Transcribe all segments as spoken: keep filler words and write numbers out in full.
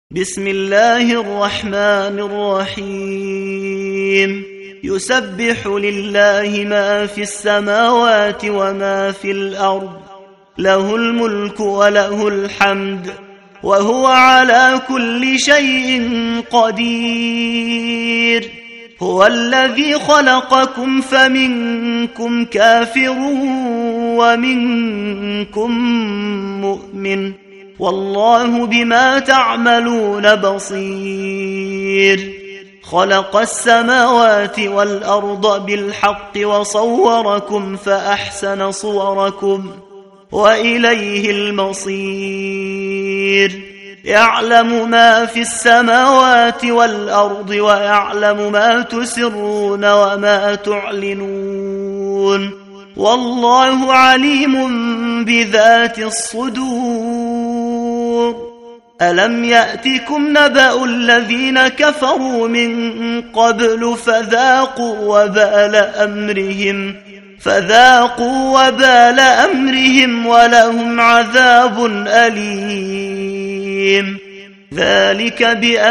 بسم الله الرحمن الرحيم يسبح لله ما في السماوات وما في الأرض له الملك وله الحمد وهو على كل شيء قدير هو الذي خلقكم فمنكم كافر ومنكم مؤمن والله بما تعملون بصير خلق السماوات والأرض بالحق وصوركم فأحسن صوركم وإليه المصير يعلم ما في السماوات والأرض ويعلم ما تسرون وما تعلنون والله عليم بذات الصدور ألم يأتكم نبأ الذين كفروا من قبل فذاقوا وبال أمرهم فذاقوا وبال أمرهم ولهم عذاب أليم ذلك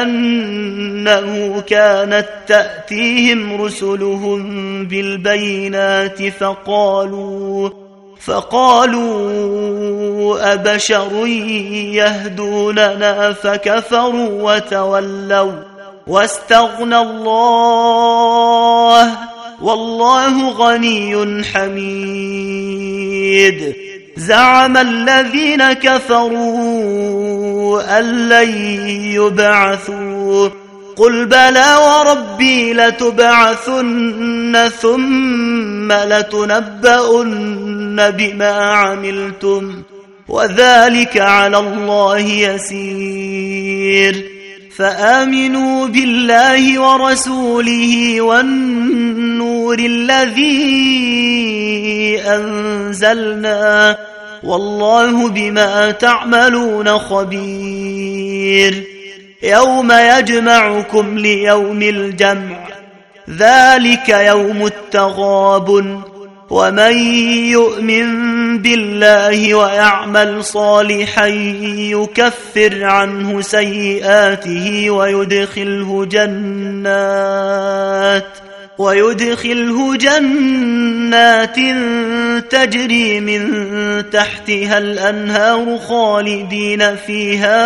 بأنه كانت تأتيهم رسلهم بالبينات فقالوا فقالوا أبشر يهدوننا فكفروا وتولوا واستغنى الله والله غني حميد زعم الذين كفروا أن لن يبعثوا قل بلى وربي لتبعثن ثم لتنبؤن بما عملتم وذلك على الله يسير فآمنوا بالله ورسوله والنور الذي أنزلنا والله بما تعملون خبير يوم يجمعكم ليوم الجمع ذلك يوم التغابن ومن يؤمن بالله ويعمل صالحا يكفر عنه سيئاته ويدخله جنات ويدخله جنات تجري من تحتها الأنهار خالدين فيها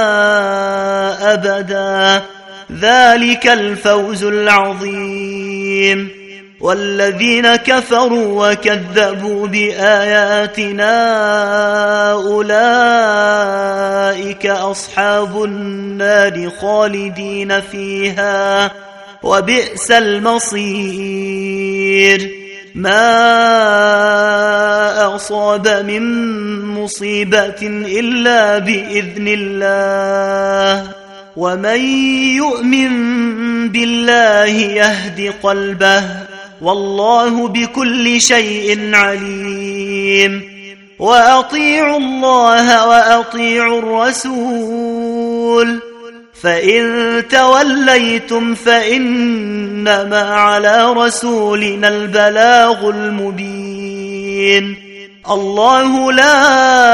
أبدا ذلك الفوز العظيم والذين كفروا وكذبوا بآياتنا أولئك أصحاب النار خالدين فيها وبئس المصير ما أصاب من مصيبة إلا بإذن الله ومن يؤمن بالله يهد قلبه والله بكل شيء عليم وأطيعوا الله وأطيعوا الرسول فإن توليتم فإنما على رسولنا البلاغ المبين الله لا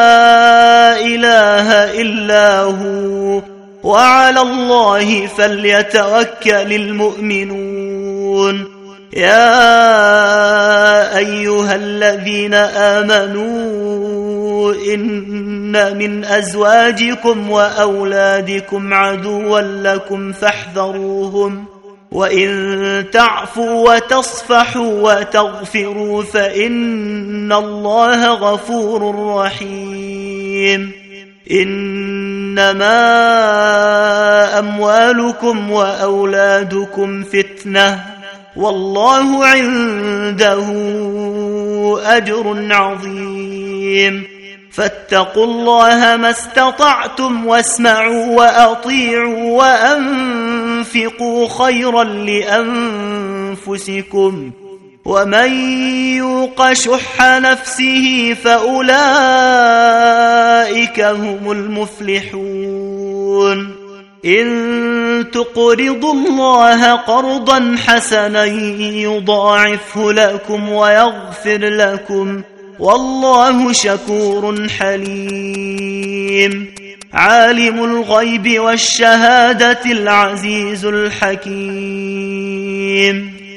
إله إلا هو وعلى الله فليتوكل المؤمنون يا أيها الذين آمنوا إن من أزواجكم وأولادكم عدوا لكم فاحذروهم وإن تعفوا وتصفحوا وتغفروا فإن الله غفور رحيم إنما أموالكم وأولادكم فتنة والله عنده أجر عظيم فاتقوا الله ما استطعتم واسمعوا وأطيعوا وأنفقوا خيرا لأنفسكم ومن يوق شح نفسه فأولئك هم المفلحون إن تقرضوا الله قرضا حسنا يضاعفه لكم ويغفر لكم والله شكور حليم عالم الغيب والشهادة العزيز الحكيم